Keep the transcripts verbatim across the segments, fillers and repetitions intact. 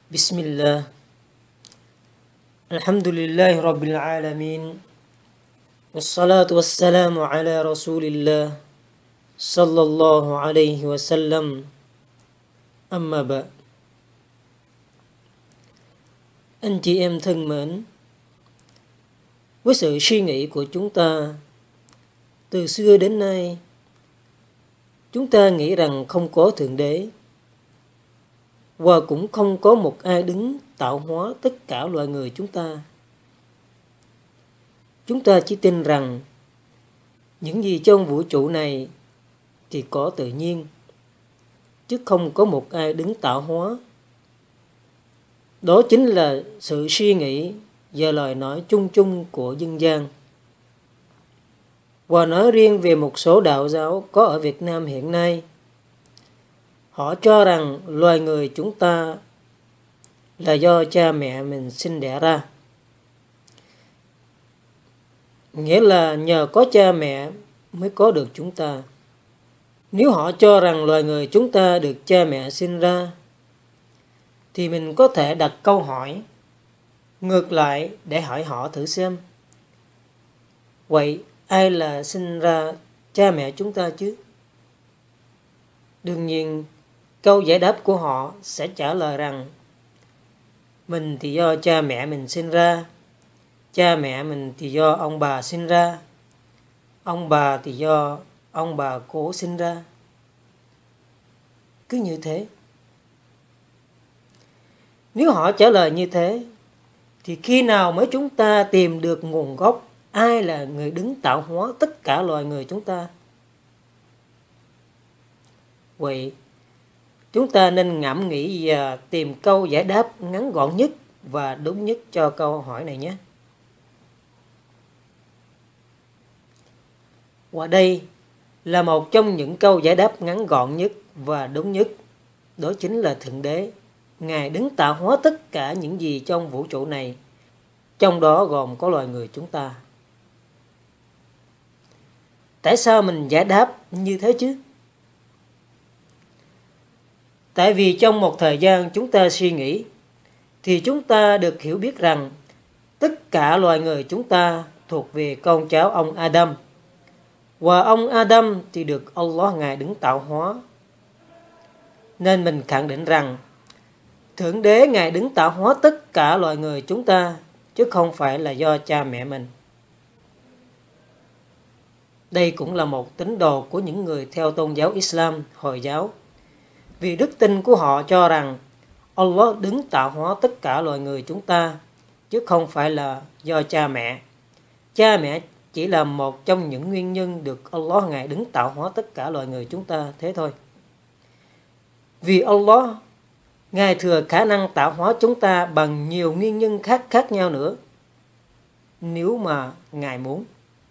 Bismillah. Alhamdulillahi Rabbil Alamin. Wassalatu wassalamu ala Rasulillah sallallahu alaihi wasallam. Amma ba. Anh chị em thân mến, với sự suy nghĩ của chúng ta từ xưa đến nay, chúng ta nghĩ rằng không có Thượng Đế và cũng không có một ai đứng tạo hóa tất cả loài người chúng ta. Chúng ta chỉ tin rằng những gì trong vũ trụ này thì có tự nhiên, chứ không có một ai đứng tạo hóa. Đó chính là sự suy nghĩ và lời nói chung chung của dân gian. Và nói riêng về một số đạo giáo có ở Việt Nam hiện nay, họ cho rằng loài người chúng ta là do cha mẹ mình sinh đẻ ra. Nghĩa là nhờ có cha mẹ mới có được chúng ta. Nếu họ cho rằng loài người chúng ta được cha mẹ sinh ra, thì mình có thể đặt câu hỏi ngược lại để hỏi họ thử xem. Vậy ai là sinh ra cha mẹ chúng ta chứ? Đương nhiên, câu giải đáp của họ sẽ trả lời rằng mình thì do cha mẹ mình sinh ra, cha mẹ mình thì do ông bà sinh ra, ông bà thì do ông bà cố sinh ra. Cứ như thế. Nếu họ trả lời như thế, thì khi nào mới chúng ta tìm được nguồn gốc ai là người đứng tạo hóa tất cả loài người chúng ta? Vậy, chúng ta nên ngẫm nghĩ và tìm câu giải đáp ngắn gọn nhất và đúng nhất cho câu hỏi này nhé. Và đây là một trong những câu giải đáp ngắn gọn nhất và đúng nhất. Đó chính là Thượng Đế. Ngài đứng tạo hóa tất cả những gì trong vũ trụ này, trong đó gồm có loài người chúng ta. Tại sao mình giải đáp như thế chứ? Tại vì trong một thời gian chúng ta suy nghĩ, thì chúng ta được hiểu biết rằng tất cả loài người chúng ta thuộc về con cháu ông Adam. Và ông Adam thì được Allah Ngài đứng tạo hóa. Nên mình khẳng định rằng Thượng Đế Ngài đứng tạo hóa tất cả loài người chúng ta, chứ không phải là do cha mẹ mình. Đây cũng là một tín đồ của những người theo tôn giáo Islam, Hồi giáo. Vì đức tin của họ cho rằng Allah đứng tạo hóa tất cả loài người chúng ta, chứ không phải là do cha mẹ. Cha mẹ chỉ là một trong những nguyên nhân được Allah Ngài đứng tạo hóa tất cả loài người chúng ta, thế thôi. Vì Allah Ngài thừa khả năng tạo hóa chúng ta bằng nhiều nguyên nhân khác khác nhau nữa, nếu mà Ngài muốn.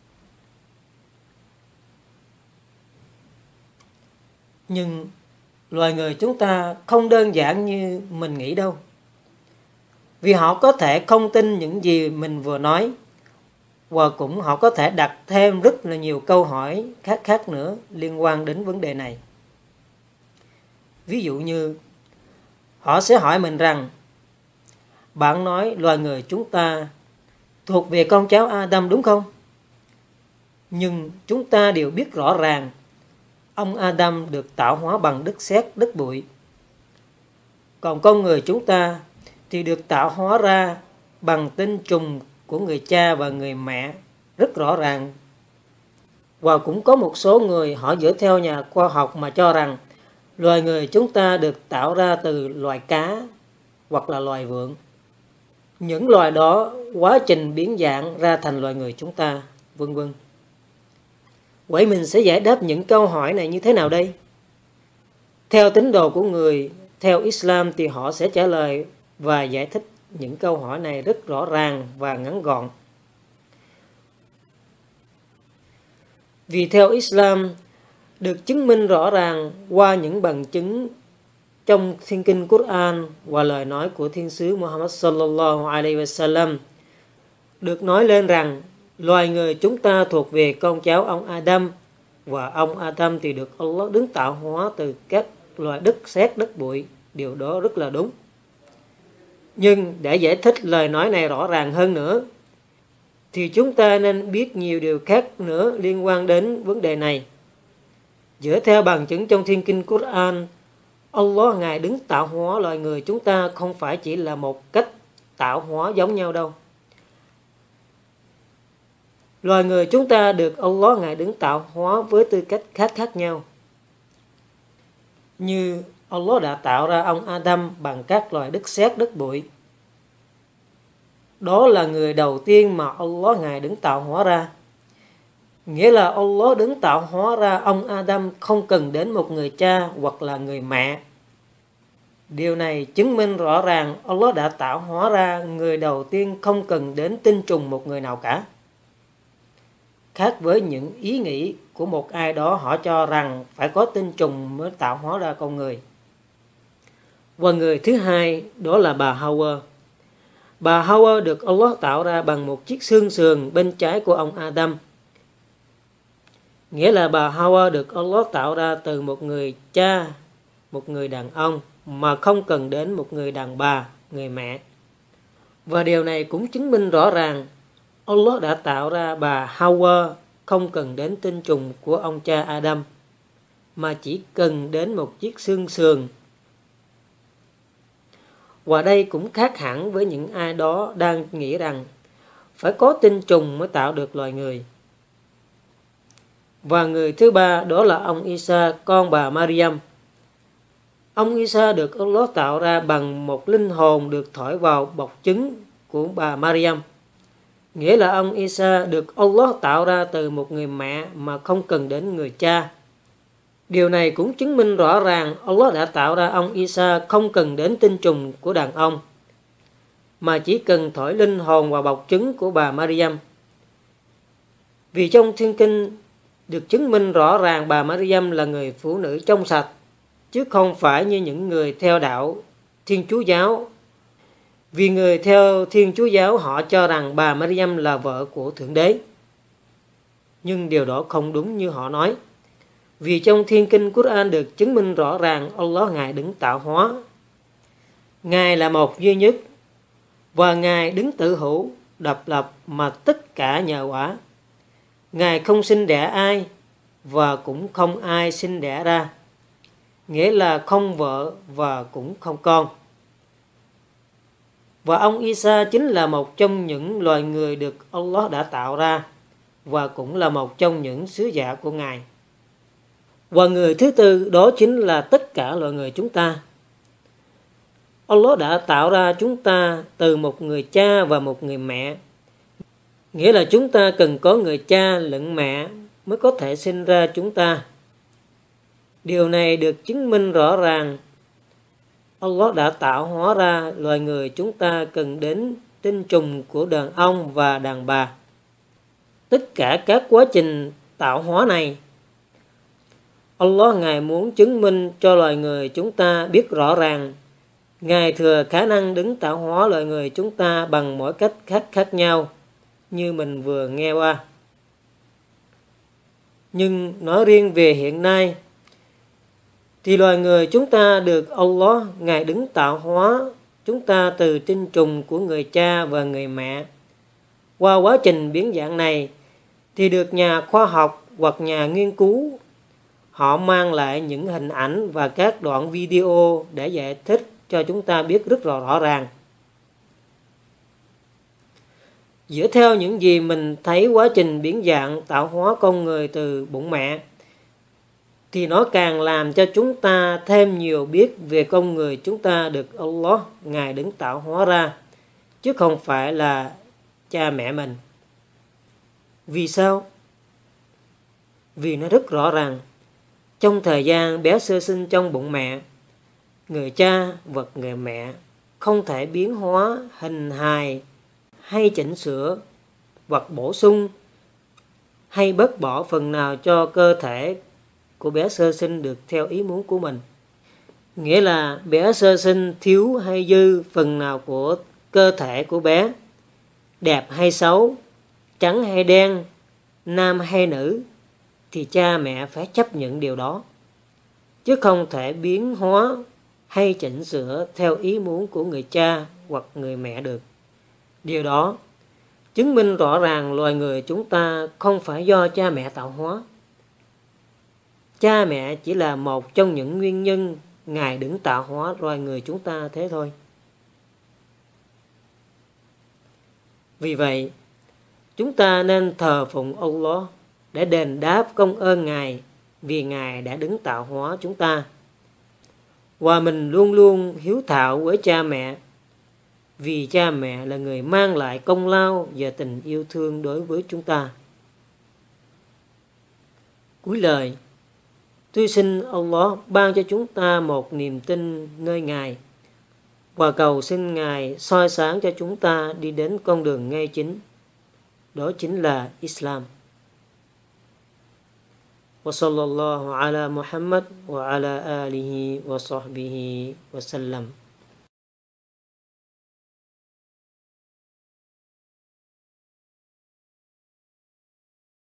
Nhưng loài người chúng ta không đơn giản như mình nghĩ đâu. Vì họ có thể không tin những gì mình vừa nói, và cũng họ có thể đặt thêm rất là nhiều câu hỏi khác khác nữa liên quan đến vấn đề này. Ví dụ như họ sẽ hỏi mình rằng, bạn nói loài người chúng ta thuộc về con cháu Adam đúng không? Nhưng chúng ta đều biết rõ ràng ông Adam được tạo hóa bằng đất sét, đất bụi. Còn con người chúng ta thì được tạo hóa ra bằng tinh trùng của người cha và người mẹ rất rõ ràng. Và cũng có một số người họ dựa theo nhà khoa học mà cho rằng loài người chúng ta được tạo ra từ loài cá hoặc là loài vượn. Những loài đó quá trình biến dạng ra thành loài người chúng ta, vân vân. Vậy mình sẽ giải đáp những câu hỏi này như thế nào đây? Theo tín đồ của người theo Islam thì họ sẽ trả lời và giải thích những câu hỏi này rất rõ ràng và ngắn gọn. Vì theo Islam được chứng minh rõ ràng qua những bằng chứng trong Thiên Kinh Quran và lời nói của Thiên sứ Muhammad sallallahu alaihi wasallam, được nói lên rằng loài người chúng ta thuộc về con cháu ông Adam, và ông Adam thì được Allah đứng tạo hóa từ các loài đất sét, đất bụi. Điều đó rất là đúng. Nhưng để giải thích lời nói này rõ ràng hơn nữa, thì chúng ta nên biết nhiều điều khác nữa liên quan đến vấn đề này. Dựa theo bằng chứng trong Thiên Kinh Quran, Allah Ngài đứng tạo hóa loài người chúng ta không phải chỉ là một cách tạo hóa giống nhau đâu. Loài người chúng ta được Allah Ngài đứng tạo hóa với tư cách khác khác nhau. Như Allah đã tạo ra ông Adam bằng các loài đất sét, đất bụi. Đó là người đầu tiên mà Allah Ngài đứng tạo hóa ra. Nghĩa là Allah đứng tạo hóa ra ông Adam không cần đến một người cha hoặc là người mẹ. Điều này chứng minh rõ ràng Allah đã tạo hóa ra người đầu tiên không cần đến tinh trùng một người nào cả. Khác với những ý nghĩ của một ai đó, họ cho rằng phải có tinh trùng mới tạo hóa ra con người. Và người thứ hai đó là bà Hawa. Bà Hawa được Allah tạo ra bằng một chiếc xương sườn bên trái của ông Adam. Nghĩa là bà Hawa được Allah tạo ra từ một người cha, một người đàn ông, mà không cần đến một người đàn bà, người mẹ. Và điều này cũng chứng minh rõ ràng Allah đã tạo ra bà Hawa không cần đến tinh trùng của ông cha Adam, mà chỉ cần đến một chiếc xương sườn. Và đây cũng khác hẳn với những ai đó đang nghĩ rằng phải có tinh trùng mới tạo được loài người. Và người thứ ba đó là ông Isa, con bà Maryam. Ông Isa được Allah tạo ra bằng một linh hồn được thổi vào bọc trứng của bà Maryam. Nghĩa là ông Isa được Allah tạo ra từ một người mẹ mà không cần đến người cha. Điều này cũng chứng minh rõ ràng Allah đã tạo ra ông Isa không cần đến tinh trùng của đàn ông, mà chỉ cần thổi linh hồn vào bọc trứng của bà Maryam. Vì trong Thiên Kinh được chứng minh rõ ràng bà Maryam là người phụ nữ trong sạch, chứ không phải như những người theo đạo Thiên Chúa giáo. Vì người theo Thiên Chúa giáo họ cho rằng bà Maryam là vợ của Thượng Đế. Nhưng điều đó không đúng như họ nói. Vì trong Thiên Kinh Quran được chứng minh rõ ràng Allah Ngài đứng tạo hóa. Ngài là một duy nhất, và Ngài đứng tự hữu, độc lập mà tất cả nhờ quả. Ngài không sinh đẻ ai, và cũng không ai sinh đẻ ra. Nghĩa là không vợ và cũng không con. Và ông Isa chính là một trong những loài người được Allah đã tạo ra, và cũng là một trong những sứ giả của Ngài. Và người thứ tư đó chính là tất cả loài người chúng ta. Allah đã tạo ra chúng ta từ một người cha và một người mẹ. Nghĩa là chúng ta cần có người cha lẫn mẹ mới có thể sinh ra chúng ta. Điều này được chứng minh rõ ràng Allah đã tạo hóa ra loài người chúng ta cần đến tinh trùng của đàn ông và đàn bà. Tất cả các quá trình tạo hóa này, Allah Ngài muốn chứng minh cho loài người chúng ta biết rõ ràng Ngài thừa khả năng đứng tạo hóa loài người chúng ta bằng mỗi cách khác khác nhau, như mình vừa nghe qua. Nhưng nói riêng về hiện nay, thì loài người chúng ta được Allah Ngài đứng tạo hóa chúng ta từ tinh trùng của người cha và người mẹ. Qua quá trình biến dạng này thì được nhà khoa học hoặc nhà nghiên cứu họ mang lại những hình ảnh và các đoạn video để giải thích cho chúng ta biết rất rõ, rõ ràng. Dựa theo những gì mình thấy quá trình biến dạng tạo hóa con người từ bụng mẹ, thì nó càng làm cho chúng ta thêm nhiều biết về con người chúng ta được Allah Ngài đứng tạo hóa ra, chứ không phải là cha mẹ mình. Vì sao? Vì nó rất rõ ràng, trong thời gian bé sơ sinh trong bụng mẹ, người cha và người mẹ không thể biến hóa hình hài hay chỉnh sửa hoặc bổ sung hay bớt bỏ phần nào cho cơ thể của bé sơ sinh được theo ý muốn của mình. Nghĩa là bé sơ sinh thiếu hay dư phần nào của cơ thể của bé, đẹp hay xấu, trắng hay đen, nam hay nữ, thì cha mẹ phải chấp nhận điều đó, chứ không thể biến hóa hay chỉnh sửa theo ý muốn của người cha hoặc người mẹ được. Điều đó chứng minh rõ ràng loài người chúng ta không phải do cha mẹ tạo hóa. Cha mẹ chỉ là một trong những nguyên nhân Ngài đứng tạo hóa loài người chúng ta thế thôi. Vì vậy, chúng ta nên thờ phụng Allah để đền đáp công ơn Ngài vì Ngài đã đứng tạo hóa chúng ta. Và mình luôn luôn hiếu thảo với cha mẹ vì cha mẹ là người mang lại công lao và tình yêu thương đối với chúng ta. Cuối lời, tôi xin Allah ban cho chúng ta một niềm tin nơi Ngài và cầu xin Ngài soi sáng cho chúng ta đi đến con đường ngay chính. Đó chính là Islam. Wa sallallahu ala Muhammad wa ala alihi wa sahbihi wa sallam.